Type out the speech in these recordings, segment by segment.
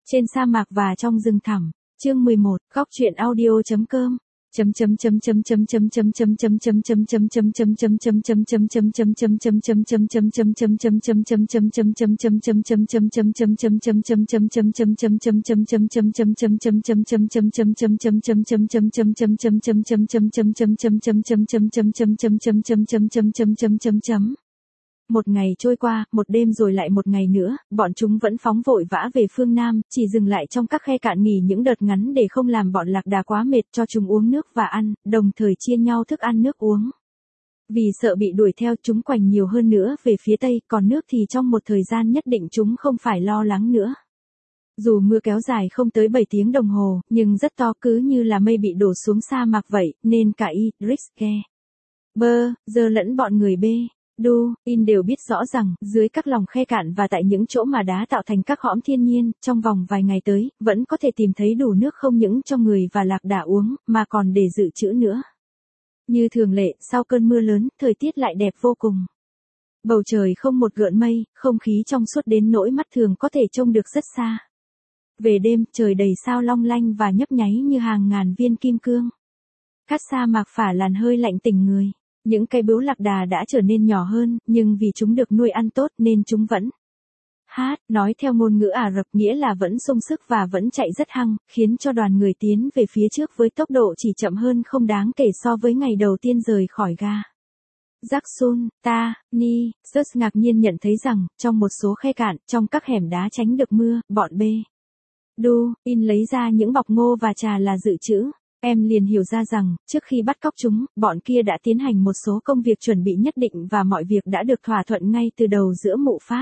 Trên sa mạc và trong rừng thẳm. Chương 11, góc truyện audio.com. Một ngày trôi qua, một đêm rồi lại một ngày nữa, bọn chúng vẫn phóng vội vã về phương Nam, chỉ dừng lại trong các khe cạn nghỉ những đợt ngắn để không làm bọn lạc đà quá mệt, cho chúng uống nước và ăn, đồng thời chia nhau thức ăn nước uống. Vì sợ bị đuổi theo, chúng quành nhiều hơn nữa về phía tây, còn nước thì trong một thời gian nhất định chúng không phải lo lắng nữa. Dù mưa kéo dài không tới 7 tiếng đồng hồ, nhưng rất to, cứ như là mây bị đổ xuống sa mạc vậy, nên cả Idris, Ghe, Bơ, Giờ lẫn bọn người B, Du, In đều biết rõ rằng, dưới các lòng khe cạn và tại những chỗ mà đá tạo thành các hõm thiên nhiên, trong vòng vài ngày tới, vẫn có thể tìm thấy đủ nước không những cho người và lạc đà uống, mà còn để dự trữ nữa. Như thường lệ, sau cơn mưa lớn, thời tiết lại đẹp vô cùng. Bầu trời không một gợn mây, không khí trong suốt đến nỗi mắt thường có thể trông được rất xa. Về đêm, trời đầy sao long lanh và nhấp nháy như hàng ngàn viên kim cương. Cát sa mạc phả làn hơi lạnh tình người. Những cây bướu lạc đà đã trở nên nhỏ hơn, nhưng vì chúng được nuôi ăn tốt nên chúng vẫn hát, nói theo ngôn ngữ Ả Rập nghĩa là vẫn sung sức và vẫn chạy rất hăng, khiến cho đoàn người tiến về phía trước với tốc độ chỉ chậm hơn không đáng kể so với ngày đầu tiên rời khỏi ga. Jackson, ta, Ni, Sus ngạc nhiên nhận thấy rằng, trong một số khe cạn, trong các hẻm đá tránh được mưa, bọn B, Du, In lấy ra những bọc ngô và trà là dự trữ. Em liền hiểu ra rằng, trước khi bắt cóc chúng, bọn kia đã tiến hành một số công việc chuẩn bị nhất định và mọi việc đã được thỏa thuận ngay từ đầu giữa mụ Phát,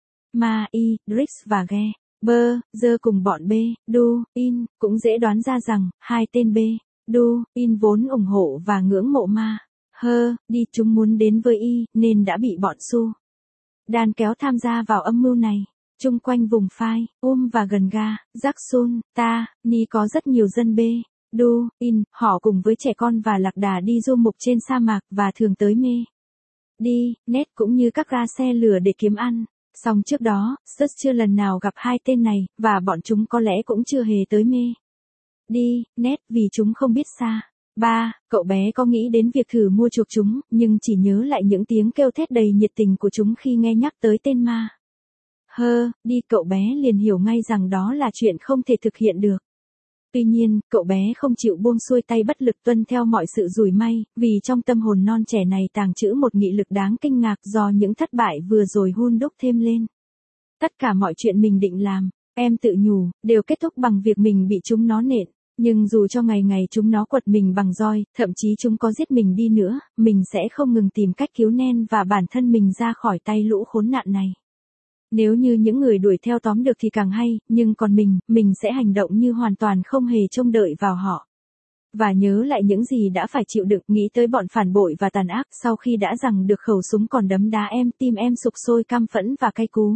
Ma, Idris và Ghe, Bơ, Giờ cùng bọn B, Du, In, cũng dễ đoán ra rằng, hai tên B, Du, In vốn ủng hộ và ngưỡng mộ Ma, Đi, chúng muốn đến với nên đã bị bọn Su Đan kéo tham gia vào âm mưu này. Chung quanh vùng phai, và gần ga, Jackson, ta, Ni có rất nhiều dân B. Du, In, họ cùng với trẻ con và lạc đà đi du mục trên sa mạc và thường tới mê. Đi, Nét cũng như các ga xe lửa để kiếm ăn. Song trước đó, Sus chưa lần nào gặp hai tên này, và bọn chúng có lẽ cũng chưa hề tới mê. Đi, Nét vì chúng không biết xa. Cậu bé có nghĩ đến việc thử mua chuộc chúng, nhưng chỉ nhớ lại những tiếng kêu thét đầy nhiệt tình của chúng khi nghe nhắc tới tên Ma. Đi, cậu bé liền hiểu ngay rằng đó là chuyện không thể thực hiện được. Tuy nhiên, cậu bé không chịu buông xuôi tay bất lực tuân theo mọi sự rủi may, vì trong tâm hồn non trẻ này tàng trữ một nghị lực đáng kinh ngạc do những thất bại vừa rồi hun đúc thêm lên. Tất cả mọi chuyện mình định làm, em tự nhủ, đều kết thúc bằng việc mình bị chúng nó nện. Nhưng dù cho ngày ngày chúng nó quật mình bằng roi, thậm chí chúng có giết mình đi nữa, mình sẽ không ngừng tìm cách cứu Nen và bản thân mình ra khỏi tay lũ khốn nạn này. Nếu như những người đuổi theo tóm được thì càng hay, nhưng còn mình sẽ hành động như hoàn toàn không hề trông đợi vào họ. Và nhớ lại những gì đã phải chịu đựng, nghĩ tới bọn phản bội và tàn ác, sau khi đã giằng được khẩu súng còn đấm đá em, tim em sục sôi căm phẫn và cay cú.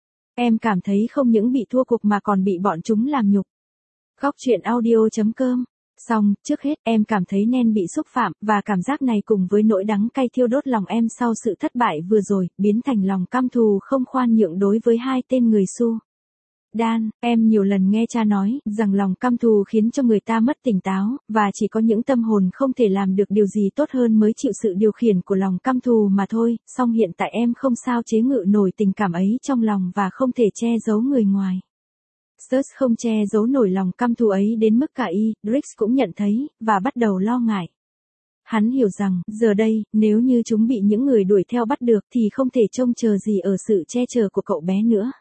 Em cảm thấy không những bị thua cuộc mà còn bị bọn chúng làm nhục. Góc truyện audio.com. Xong, trước hết, em cảm thấy Nen bị xúc phạm, và cảm giác này cùng với nỗi đắng cay thiêu đốt lòng em sau sự thất bại vừa rồi, biến thành lòng căm thù không khoan nhượng đối với hai tên người Su Đan. Em nhiều lần nghe cha nói, rằng lòng căm thù khiến cho người ta mất tỉnh táo, và chỉ có những tâm hồn không thể làm được điều gì tốt hơn mới chịu sự điều khiển của lòng căm thù mà thôi, song hiện tại em không sao chế ngự nổi tình cảm ấy trong lòng và không thể che giấu người ngoài. Sus không che giấu nổi lòng căm thù ấy đến mức cả Idris cũng nhận thấy, và bắt đầu lo ngại. Hắn hiểu rằng, giờ đây, nếu như chúng bị những người đuổi theo bắt được thì không thể trông chờ gì ở sự che chở của cậu bé nữa.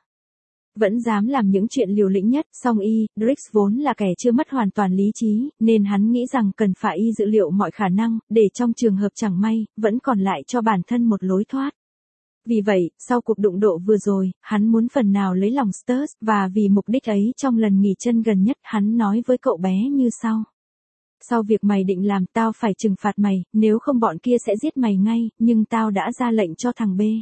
Vẫn dám làm những chuyện liều lĩnh nhất, song Idris vốn là kẻ chưa mất hoàn toàn lý trí, nên hắn nghĩ rằng cần phải dự liệu mọi khả năng, để trong trường hợp chẳng may, vẫn còn lại cho bản thân một lối thoát. Vì vậy, sau cuộc đụng độ vừa rồi, hắn muốn phần nào lấy lòng Sus, và vì mục đích ấy trong lần nghỉ chân gần nhất, hắn nói với cậu bé như sau. Sau việc mày định làm, tao phải trừng phạt mày, nếu không bọn kia sẽ giết mày ngay, nhưng tao đã ra lệnh cho thằng B.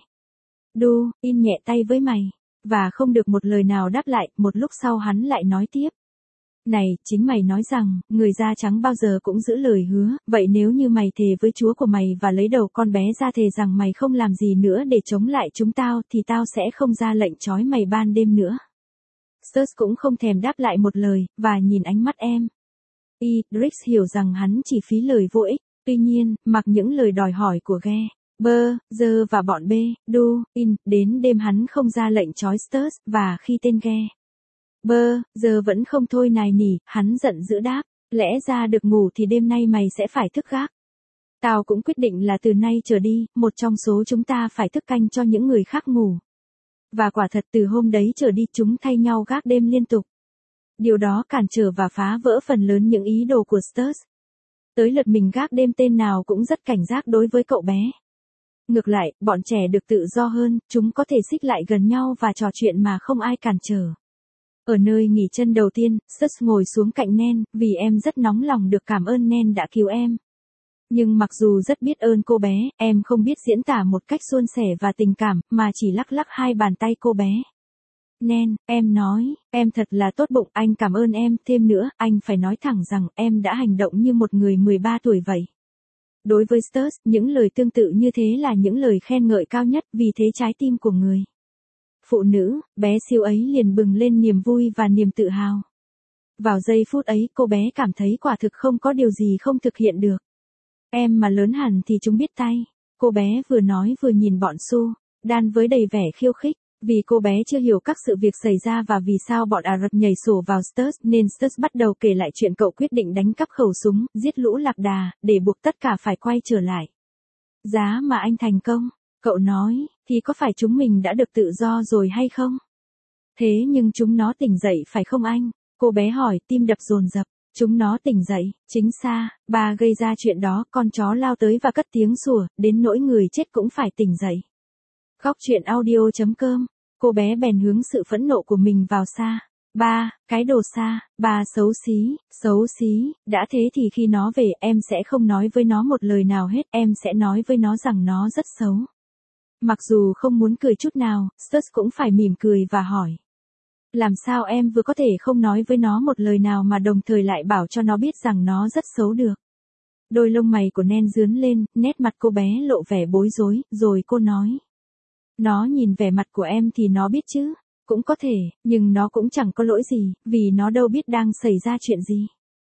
Du, In nhẹ tay với mày, và không được một lời nào đáp lại, một lúc sau hắn lại nói tiếp. Này, chính mày nói rằng, người da trắng bao giờ cũng giữ lời hứa, vậy nếu như mày thề với Chúa của mày và lấy đầu con bé ra thề rằng mày không làm gì nữa để chống lại chúng tao thì tao sẽ không ra lệnh trói mày ban đêm nữa. Sturt cũng không thèm đáp lại một lời, và nhìn ánh mắt em. Idris hiểu rằng hắn chỉ phí lời vô ích, tuy nhiên, mặc những lời đòi hỏi của Ghe, Bơ, Dơ và bọn B, Du, In, đến đêm hắn không ra lệnh trói Sturt, và khi tên Ghe, Bơ, Dơ vẫn không thôi nài nỉ, hắn giận dữ đáp, lẽ ra được ngủ thì đêm nay mày sẽ phải thức gác. Tao cũng quyết định là từ nay trở đi, một trong số chúng ta phải thức canh cho những người khác ngủ. Và quả thật từ hôm đấy trở đi chúng thay nhau gác đêm liên tục. Điều đó cản trở và phá vỡ phần lớn những ý đồ của Sturt. Tới lượt mình gác đêm tên nào cũng rất cảnh giác đối với cậu bé. Ngược lại, bọn trẻ được tự do hơn, chúng có thể xích lại gần nhau và trò chuyện mà không ai cản trở. Ở nơi nghỉ chân đầu tiên, Sturt ngồi xuống cạnh Nen, vì em rất nóng lòng được cảm ơn Nen đã cứu em. Nhưng mặc dù rất biết ơn cô bé, em không biết diễn tả một cách suôn sẻ và tình cảm, mà chỉ lắc lắc hai bàn tay cô bé. Nen, em nói, em thật là tốt bụng, anh cảm ơn em, thêm nữa, anh phải nói thẳng rằng em đã hành động như một người 13 tuổi vậy. Đối với Sturt, những lời tương tự như thế là những lời khen ngợi cao nhất, vì thế trái tim của người phụ nữ, bé siêu ấy liền bừng lên niềm vui và niềm tự hào. Vào giây phút ấy, cô bé cảm thấy quả thực không có điều gì không thực hiện được. Em mà lớn hẳn thì chúng biết tay. Cô bé vừa nói vừa nhìn bọn Su, Đan với đầy vẻ khiêu khích. Vì cô bé chưa hiểu các sự việc xảy ra và vì sao bọn Ả Rập nhảy sổ vào Sturt, nên Sturt bắt đầu kể lại chuyện cậu quyết định đánh cắp khẩu súng, giết lũ lạc đà, để buộc tất cả phải quay trở lại. Giá mà anh thành công, cậu nói, thì có phải chúng mình đã được tự do rồi hay không? Thế nhưng chúng nó tỉnh dậy phải không anh? Cô bé hỏi, tim đập dồn dập. Chúng nó tỉnh dậy, chính xác, bà gây ra chuyện đó, con chó lao tới và cất tiếng sủa, đến nỗi người chết cũng phải tỉnh dậy. Góc truyện audio.com, cô bé bèn hướng sự phẫn nộ của mình vào Sa. Ba, cái đồ Sa, bà xấu xí, đã thế thì khi nó về em sẽ không nói với nó một lời nào hết, em sẽ nói với nó rằng nó rất xấu. Mặc dù không muốn cười chút nào, Sturt cũng phải mỉm cười và hỏi. Làm sao em vừa có thể không nói với nó một lời nào mà đồng thời lại bảo cho nó biết rằng nó rất xấu được. Đôi lông mày của Nen rướn lên, nét mặt cô bé lộ vẻ bối rối, rồi cô nói. Nó nhìn vẻ mặt của em thì nó biết chứ, cũng có thể, nhưng nó cũng chẳng có lỗi gì, vì nó đâu biết đang xảy ra chuyện gì.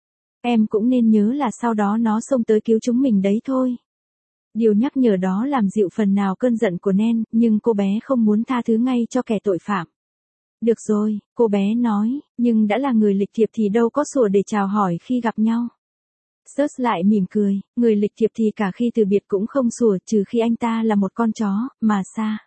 Em cũng nên nhớ là sau đó nó xông tới cứu chúng mình đấy thôi. Điều nhắc nhở đó làm dịu phần nào cơn giận của Nen, nhưng cô bé không muốn tha thứ ngay cho kẻ tội phạm. Được rồi, cô bé nói, nhưng đã là người lịch thiệp thì đâu có sủa để chào hỏi khi gặp nhau. Sturt lại mỉm cười, người lịch thiệp thì cả khi từ biệt cũng không sủa trừ khi anh ta là một con chó, mà Sa.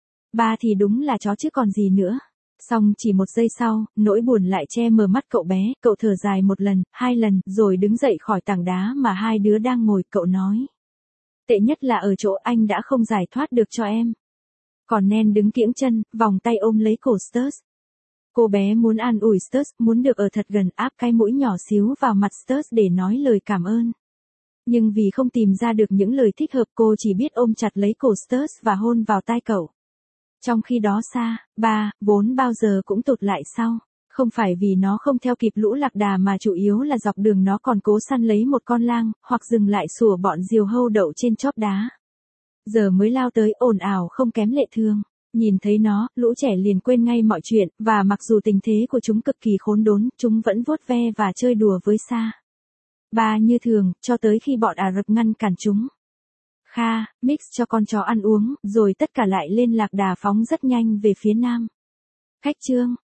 Ba thì đúng là chó chứ còn gì nữa. Xong chỉ một giây sau, nỗi buồn lại che mờ mắt cậu bé, cậu thở dài một lần, hai lần, rồi đứng dậy khỏi tảng đá mà hai đứa đang ngồi, cậu nói. Tệ nhất là ở chỗ anh đã không giải thoát được cho em. Còn Nen đứng kiễng chân, vòng tay ôm lấy cổ Sturt. Cô bé muốn an ủi Sturt, muốn được ở thật gần, áp cái mũi nhỏ xíu vào mặt Sturt để nói lời cảm ơn. Nhưng vì không tìm ra được những lời thích hợp, cô chỉ biết ôm chặt lấy cổ Sturt và hôn vào tai cậu. Trong khi đó Sa, ba, vốn bao giờ cũng tụt lại sau. Không phải vì nó không theo kịp lũ lạc đà mà chủ yếu là dọc đường nó còn cố săn lấy một con lang, hoặc dừng lại sủa bọn diều hâu đậu trên chóp đá. Giờ mới lao tới ồn ào không kém lệ thường. Nhìn thấy nó, lũ trẻ liền quên ngay mọi chuyện, và mặc dù tình thế của chúng cực kỳ khốn đốn, chúng vẫn vuốt ve và chơi đùa với Sa. Ba như thường, cho tới khi bọn Ả Rập ngăn cản chúng. Kha, Mix cho con chó ăn uống, rồi tất cả lại lên lạc đà phóng rất nhanh về phía nam. Khách trương.